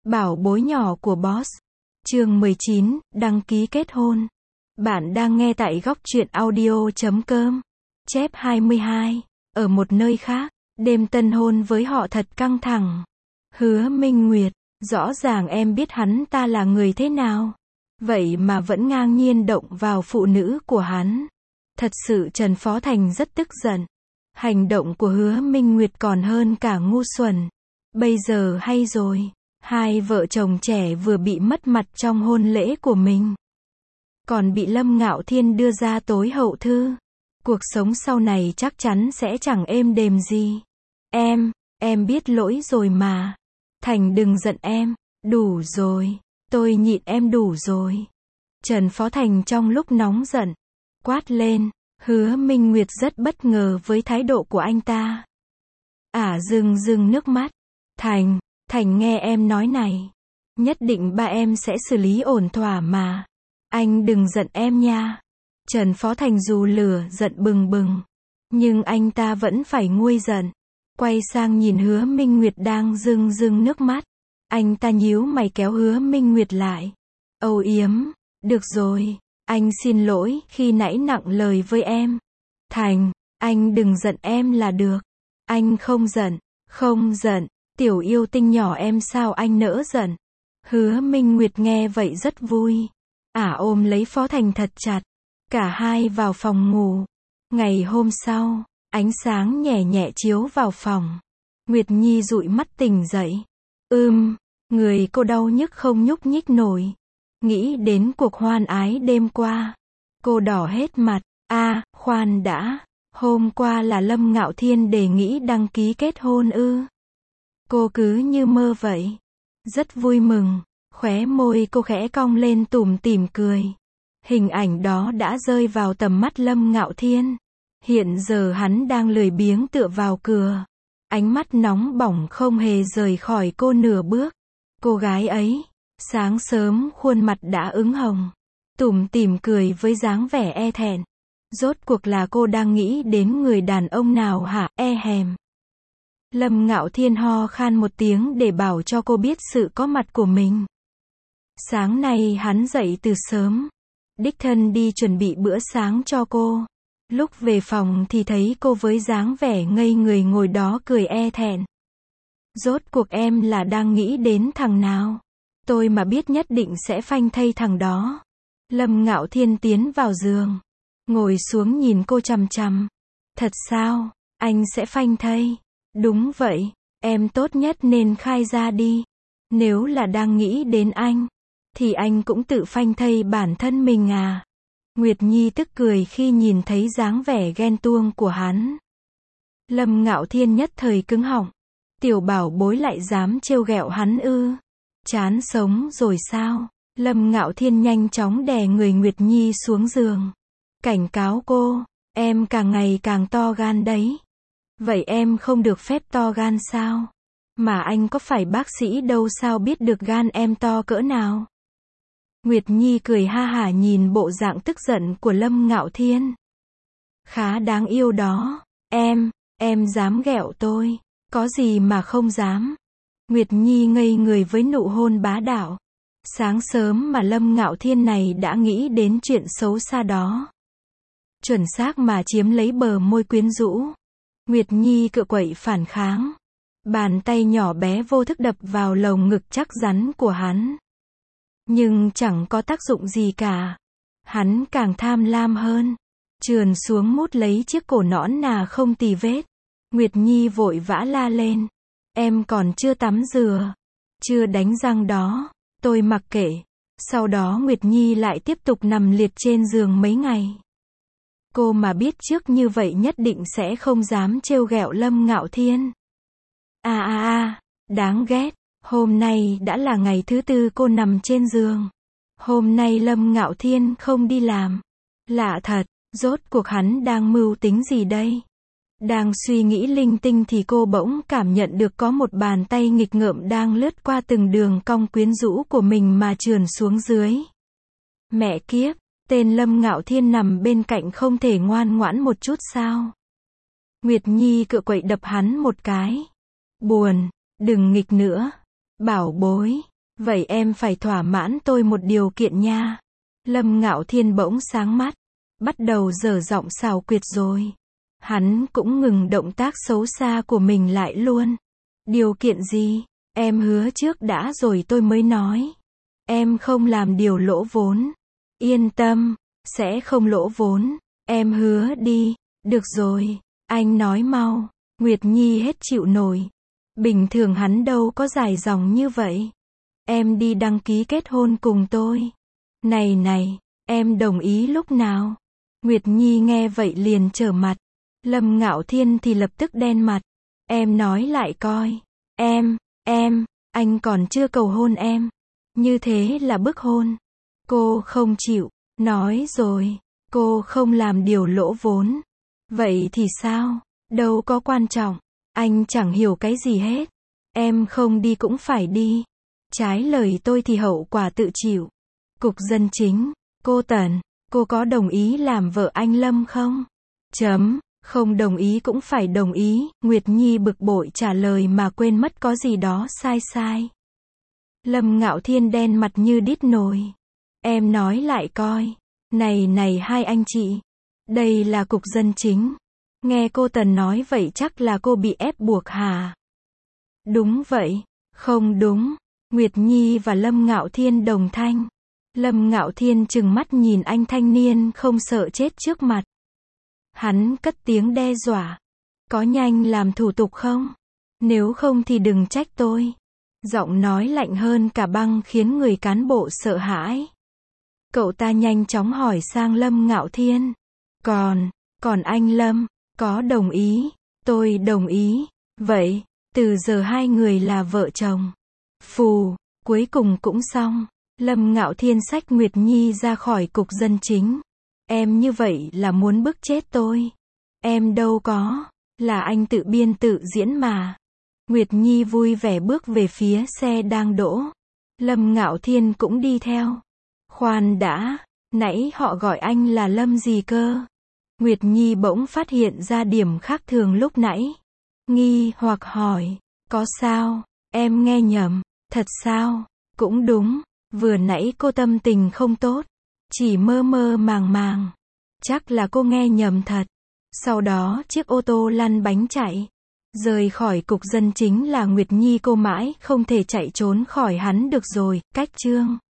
Bảo bối nhỏ của boss. Chương 19, đăng ký kết hôn. Bạn đang nghe tại góc truyện audio.com. Chép 22. Ở một nơi khác, đêm tân hôn với họ thật căng thẳng. Hứa Minh Nguyệt, rõ ràng em biết hắn ta là người thế nào. Vậy mà vẫn ngang nhiên động vào phụ nữ của hắn. Thật sự Trần Phó Thành rất tức giận. Hành động của Hứa Minh Nguyệt còn hơn cả ngu xuẩn. Bây giờ hay rồi. Hai vợ chồng trẻ vừa bị mất mặt trong hôn lễ của mình. Còn bị Lâm Ngạo Thiên đưa ra tối hậu thư. Cuộc sống sau này chắc chắn sẽ chẳng êm đềm gì. Em biết lỗi rồi mà. Thành đừng giận em. Đủ rồi. Tôi nhịn em đủ rồi. Trần Phó Thành trong lúc nóng giận, quát lên. Hứa Minh Nguyệt rất bất ngờ với thái độ của anh ta. Rưng nước mắt. Thành nghe em nói này. Nhất định ba em sẽ xử lý ổn thỏa mà. Anh đừng giận em nha. Trần Phó Thành dù lửa giận bừng bừng, nhưng anh ta vẫn phải nguôi giận. Quay sang nhìn Hứa Minh Nguyệt đang rưng nước mắt. Anh ta nhíu mày kéo Hứa Minh Nguyệt lại. Âu yếm, được rồi, anh xin lỗi khi nãy nặng lời với em. Thành, anh đừng giận em là được. Anh không giận, tiểu yêu tinh nhỏ em sao anh nỡ giận. Hứa Minh Nguyệt nghe vậy rất vui. Ôm lấy Phó Thành thật chặt. Cả hai vào phòng ngủ. Ngày hôm sau, ánh sáng nhẹ nhẹ chiếu vào phòng. Nguyệt Nhi dụi mắt tỉnh dậy. Người cô đau nhức không nhúc nhích nổi. Nghĩ đến cuộc hoan ái đêm qua. Cô đỏ hết mặt. Khoan đã. Hôm qua là Lâm Ngạo Thiên đề nghị đăng ký kết hôn ư? Cô cứ như mơ vậy. Rất vui mừng. Khóe môi cô khẽ cong lên tủm tỉm cười. Hình ảnh đó đã rơi vào tầm mắt Lâm Ngạo Thiên. Hiện giờ hắn đang lười biếng tựa vào cửa. Ánh mắt nóng bỏng không hề rời khỏi cô nửa bước. Cô gái ấy, sáng sớm khuôn mặt đã ửng hồng. Tủm tỉm cười với dáng vẻ e thẹn. Rốt cuộc là cô đang nghĩ đến người đàn ông nào hả, hèm. Lâm Ngạo Thiên ho khan một tiếng để bảo cho cô biết sự có mặt của mình. Sáng nay hắn dậy từ sớm. Đích thân đi chuẩn bị bữa sáng cho cô. Lúc về phòng thì thấy cô với dáng vẻ ngây người ngồi đó cười e thẹn. Rốt cuộc em là đang nghĩ đến thằng nào? Tôi mà biết nhất định sẽ phanh thây thằng đó. Lâm Ngạo Thiên tiến vào giường. Ngồi xuống nhìn cô chằm chằm. Thật sao? Anh sẽ phanh thây? Đúng vậy. Em tốt nhất nên khai ra đi. Nếu là đang nghĩ đến anh, thì anh cũng tự phanh thây bản thân mình à? Nguyệt Nhi tức cười khi nhìn thấy dáng vẻ ghen tuông của hắn. Lâm Ngạo Thiên nhất thời cứng họng. Tiểu bảo bối lại dám trêu ghẹo hắn ư? Chán sống rồi sao? Lâm Ngạo Thiên nhanh chóng đè người Nguyệt Nhi xuống giường. Cảnh cáo cô, em càng ngày càng to gan đấy. Vậy em không được phép to gan sao? Mà anh có phải bác sĩ đâu sao biết được gan em to cỡ nào? Nguyệt Nhi cười ha hả nhìn bộ dạng tức giận của Lâm Ngạo Thiên. Khá đáng yêu đó. Em dám ghẹo tôi. Có gì mà không dám. Nguyệt Nhi ngây người với nụ hôn bá đạo. Sáng sớm mà Lâm Ngạo Thiên này đã nghĩ đến chuyện xấu xa đó. Chuẩn xác mà chiếm lấy bờ môi quyến rũ. Nguyệt Nhi cựa quậy phản kháng. Bàn tay nhỏ bé vô thức đập vào lồng ngực chắc rắn của hắn. Nhưng chẳng có tác dụng gì cả. Hắn càng tham lam hơn. Trườn xuống mút lấy chiếc cổ nõn nà không tì vết. Nguyệt Nhi vội vã la lên. Em còn chưa tắm rửa. Chưa đánh răng đó. Tôi mặc kệ. Sau đó Nguyệt Nhi lại tiếp tục nằm liệt trên giường mấy ngày. Cô mà biết trước như vậy nhất định sẽ không dám trêu ghẹo Lâm Ngạo Thiên. Đáng ghét. Hôm nay đã là ngày thứ tư cô nằm trên giường. Hôm nay Lâm Ngạo Thiên không đi làm. Lạ thật, rốt cuộc hắn đang mưu tính gì đây? Đang suy nghĩ linh tinh thì cô bỗng cảm nhận được có một bàn tay nghịch ngợm đang lướt qua từng đường cong quyến rũ của mình mà trườn xuống dưới. Mẹ kiếp, tên Lâm Ngạo Thiên nằm bên cạnh không thể ngoan ngoãn một chút sao? Nguyệt Nhi cựa quậy đập hắn một cái. Buồn, đừng nghịch nữa. Bảo bối, Vậy em phải thỏa mãn tôi một điều kiện nha. Lâm Ngạo Thiên bỗng sáng mắt, bắt đầu dở giọng xảo quyệt rồi. Hắn cũng ngừng động tác xấu xa của mình lại luôn. Điều kiện gì? Em hứa trước đã rồi tôi mới nói. Em không làm điều lỗ vốn. Yên tâm, sẽ không lỗ vốn. Em hứa đi. Được rồi, anh nói mau. Nguyệt Nhi hết chịu nổi. Bình thường hắn đâu có dài dòng như vậy. Em đi đăng ký kết hôn cùng tôi. Này này, em đồng ý lúc nào? Nguyệt Nhi nghe vậy liền trở mặt. Lâm Ngạo Thiên thì lập tức đen mặt. Em nói lại coi. Anh còn chưa cầu hôn em. Như thế là bức hôn. Cô không chịu. Nói rồi, cô không làm điều lỗ vốn. Vậy thì sao? Đâu có quan trọng. Anh chẳng hiểu cái gì hết. Em không đi cũng phải đi. Trái lời tôi thì hậu quả tự chịu. Cục dân chính, cô Tần, cô có đồng ý làm vợ anh Lâm không? Không đồng ý cũng phải đồng ý, Nguyệt Nhi bực bội trả lời mà quên mất có gì đó sai. Lâm Ngạo Thiên đen mặt như đít nồi. Em nói lại coi. Này hai anh chị. Đây là cục dân chính. Nghe cô Tần nói vậy chắc là cô bị ép buộc hả? Đúng vậy. Không đúng. Nguyệt Nhi và Lâm Ngạo Thiên đồng thanh. Lâm Ngạo Thiên trừng mắt nhìn anh thanh niên không sợ chết trước mặt. Hắn cất tiếng đe dọa. Có nhanh làm thủ tục không? Nếu không thì đừng trách tôi. Giọng nói lạnh hơn cả băng khiến người cán bộ sợ hãi. Cậu ta nhanh chóng hỏi sang Lâm Ngạo Thiên. Còn anh Lâm, có đồng ý? Tôi đồng ý. Vậy, từ giờ hai người là vợ chồng. Phù, cuối cùng cũng xong. Lâm Ngạo Thiên xách Nguyệt Nhi ra khỏi cục dân chính. Em như vậy là muốn bức chết tôi. Em đâu có, là anh tự biên tự diễn mà. Nguyệt Nhi vui vẻ bước về phía xe đang đỗ. Lâm Ngạo Thiên cũng đi theo. Khoan đã, nãy họ gọi anh là Lâm gì cơ? Nguyệt Nhi bỗng phát hiện ra điểm khác thường lúc nãy. Nghi hoặc hỏi, có sao? Em nghe nhầm, thật sao? Cũng đúng, vừa nãy cô tâm tình không tốt. Chỉ mơ màng. Chắc là cô nghe nhầm thật. Sau đó chiếc ô tô lăn bánh chạy. Rời khỏi cục dân chính là Nguyệt Nhi cô mãi không thể chạy trốn khỏi hắn được rồi. Cách chương